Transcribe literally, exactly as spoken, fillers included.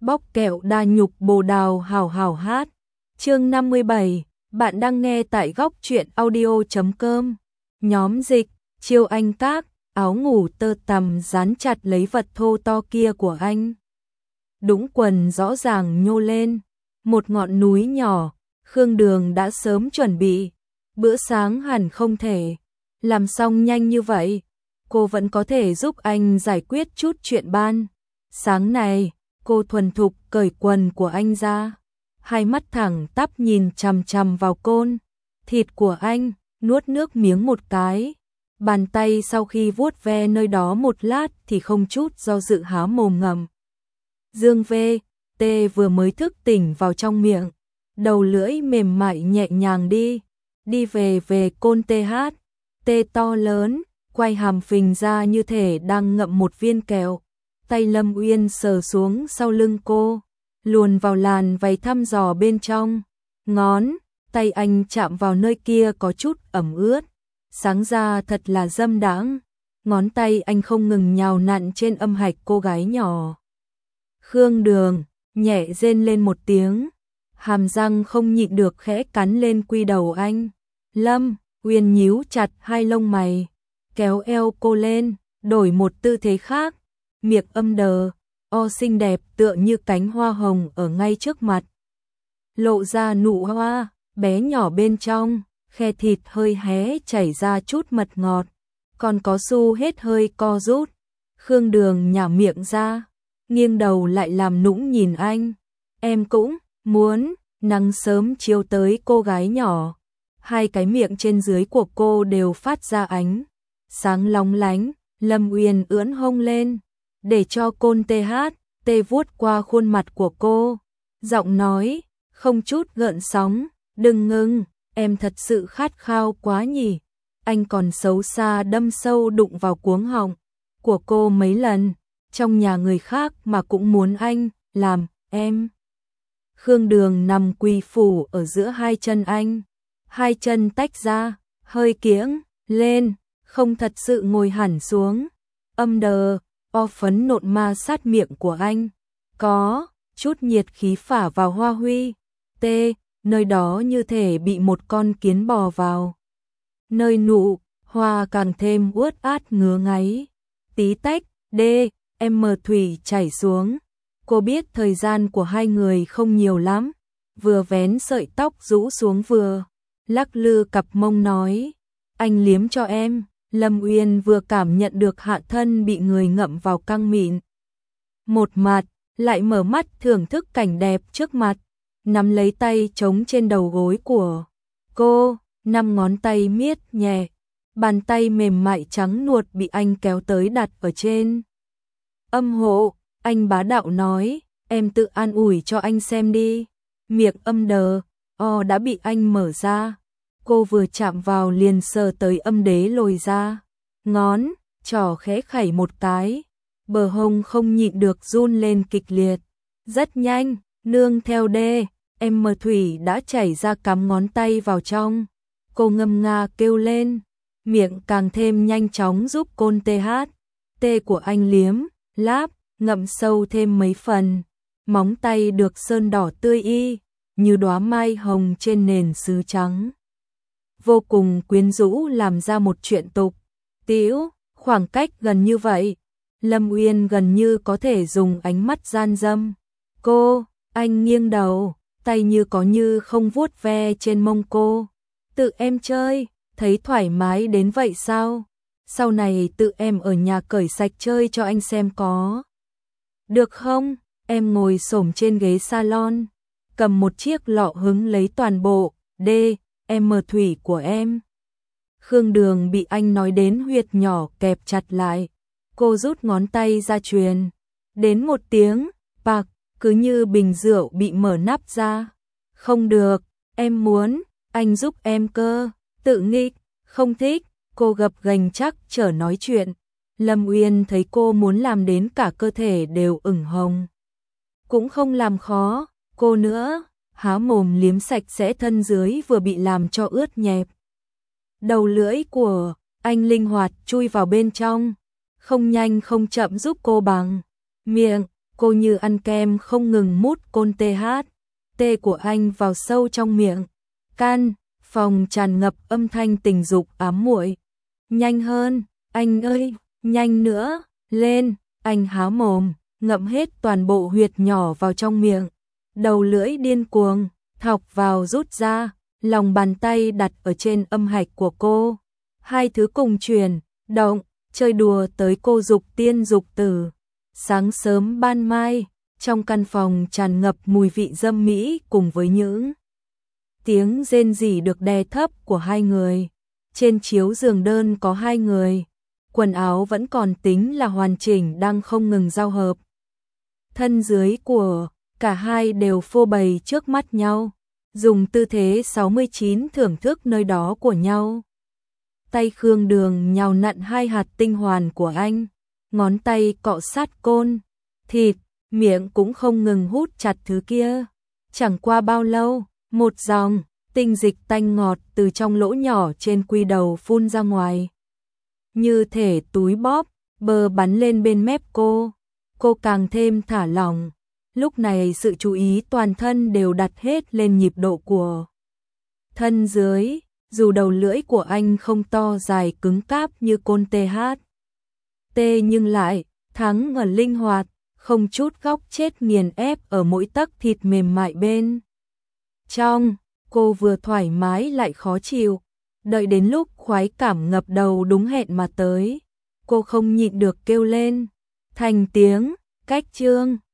Bóc kẹo đa nhục bồ đào hảo hảo hát. Chương năm mươi bảy, bạn đang nghe tại góc truyện audio chấm com. Nhóm dịch, Chiêu Anh Các, áo ngủ tơ tằm dán chặt lấy vật thô to kia của anh. Đũng quần rõ ràng nhô lên, một ngọn núi nhỏ, Khương Đường đã sớm chuẩn bị. Bữa sáng hẳn không thể làm xong nhanh như vậy, cô vẫn có thể giúp anh giải quyết chút chuyện ban. Sáng này, cô thuần thục cởi quần của anh ra, hai mắt thẳng tắp nhìn chằm chằm vào côn thịt của anh, nuốt nước miếng một cái. Bàn tay sau khi vuốt ve nơi đó một lát thì không chút do dự há mồm ngậm. Dương V, T vừa mới thức tỉnh vào trong miệng, đầu lưỡi mềm mại nhẹ nhàng đi, đi về về côn T H, T to lớn, quay hàm phình ra như thể đang ngậm một viên kẹo. Tay Lâm Uyên sờ xuống sau lưng cô, luồn vào làn váy thăm dò bên trong. Ngón tay anh chạm vào nơi kia có chút ẩm ướt, sáng ra thật là dâm đãng. Ngón tay anh không ngừng nhào nặn trên âm hạch cô gái nhỏ. Khương Đường nhẹ rên lên một tiếng, hàm răng không nhịn được khẽ cắn lên quy đầu anh. Lâm Uyên nhíu chặt hai lông mày, kéo eo cô lên, đổi một tư thế khác. Miệng âm đờ, o xinh đẹp tựa như cánh hoa hồng ở ngay trước mặt. Lộ ra nụ hoa, bé nhỏ bên trong, khe thịt hơi hé chảy ra chút mật ngọt, còn có xu hết hơi co rút. Khương Đường nhả miệng ra, nghiêng đầu lại làm nũng nhìn anh. Em cũng muốn. Nắng sớm chiếu tới cô gái nhỏ, hai cái miệng trên dưới của cô đều phát ra ánh sáng lóng lánh. Lâm Uyên ưỡn hông lên, để cho côn T H, T vuốt qua khuôn mặt của cô, giọng nói không chút gợn sóng, đừng ngưng, em thật sự khát khao quá nhỉ. Anh còn xấu xa đâm sâu đụng vào cuống họng của cô mấy lần, trong nhà người khác mà cũng muốn anh làm em. Khương Đường nằm quỳ phủ ở giữa hai chân anh, hai chân tách ra, hơi kiễng lên, không thật sự ngồi hẳn xuống. Âm đờ, o phấn nộn ma sát miệng của anh, có chút nhiệt khí phả vào hoa huy. T, nơi đó như thể bị một con kiến bò vào. Nơi nụ hoa càng thêm uất át ngứa ngáy. Tí tách, D, M thủy chảy xuống. Cô biết thời gian của hai người không nhiều lắm, vừa vén sợi tóc rũ xuống vừa lắc lư cặp mông nói, anh liếm cho em. Lâm Uyên vừa cảm nhận được hạ thân bị người ngậm vào căng mịn một mặt, lại mở mắt thưởng thức cảnh đẹp trước mặt, nắm lấy tay trống trên đầu gối của cô, năm ngón tay miết nhẹ, bàn tay mềm mại trắng nuột bị anh kéo tới đặt ở trên âm hộ. Anh bá đạo nói, em tự an ủi cho anh xem đi. Miệng âm đờ, o đã bị anh mở ra. Cô vừa chạm vào liền sờ tới âm đế lồi ra. Ngón trỏ khẽ khẩy một cái, bờ hông không nhịn được run lên kịch liệt. Rất nhanh, nương theo D, em mờ thủy đã chảy ra cắm ngón tay vào trong. Cô ngâm nga kêu lên, miệng càng thêm nhanh chóng giúp côn T H, T của anh liếm, láp, ngậm sâu thêm mấy phần. Móng tay được sơn đỏ tươi y, như đóa mai hồng trên nền sứ trắng. Vô cùng quyến rũ, làm ra một chuyện tục tĩu. Khoảng cách gần như vậy, Lâm Uyên gần như có thể dùng ánh mắt gian dâm cô. Anh nghiêng đầu, tay như có như không vuốt ve trên mông cô. Tự em chơi, thấy thoải mái đến vậy sao? Sau này tự em ở nhà cởi sạch chơi cho anh xem có được không? Em ngồi xổm trên ghế salon, cầm một chiếc lọ hứng lấy toàn bộ D, M thủy của em. Khương Đường bị anh nói đến huyệt nhỏ kẹp chặt lại. Cô rút ngón tay ra truyền đến một tiếng bạc, cứ như bình rượu bị mở nắp ra. Không được, em muốn, anh giúp em cơ. Tự nghịch, không thích. Cô gập ghềnh chắc trở nói chuyện. Lâm Uyên thấy cô muốn làm đến cả cơ thể đều ửng hồng, cũng không làm khó cô nữa, há mồm liếm sạch sẽ thân dưới vừa bị làm cho ướt nhẹp. Đầu lưỡi của anh linh hoạt chui vào bên trong, không nhanh không chậm giúp cô bằng miệng. Cô như ăn kem không ngừng mút côn tê hát, tê của anh vào sâu trong miệng. Căn phòng tràn ngập âm thanh tình dục ám muội. Nhanh hơn, anh ơi, nhanh nữa, lên, anh há mồm, ngậm hết toàn bộ huyệt nhỏ vào trong miệng. Đầu lưỡi điên cuồng, thọc vào rút ra, lòng bàn tay đặt ở trên âm hạch của cô. Hai thứ cùng chuyển, động, chơi đùa tới cô dục tiên dục tử. Sáng sớm ban mai, trong căn phòng tràn ngập mùi vị dâm mỹ cùng với những tiếng rên rỉ được đè thấp của hai người. Trên chiếu giường đơn có hai người, quần áo vẫn còn tính là hoàn chỉnh đang không ngừng giao hợp. Thân dưới của cả hai đều phô bày trước mắt nhau, dùng tư thế sáu mươi chín thưởng thức nơi đó của nhau. Tay Khương Đường nhào nặn hai hạt tinh hoàn của anh, ngón tay cọ sát côn, thịt, miệng cũng không ngừng hút chặt thứ kia. Chẳng qua bao lâu, một dòng tinh dịch tanh ngọt từ trong lỗ nhỏ trên quy đầu phun ra ngoài. Như thể túi bóp, bờ bắn lên bên mép cô. Cô càng thêm thả lỏng. Lúc này sự chú ý toàn thân đều đặt hết lên nhịp độ của thân dưới, dù đầu lưỡi của anh không to dài cứng cáp như côn tê hát. Tê nhưng lại thắng ở linh hoạt, không chút góc chết nghiền ép ở mỗi tấc thịt mềm mại bên trong. Cô vừa thoải mái lại khó chịu, đợi đến lúc khoái cảm ngập đầu đúng hẹn mà tới, cô không nhịn được kêu lên thành tiếng cách chương.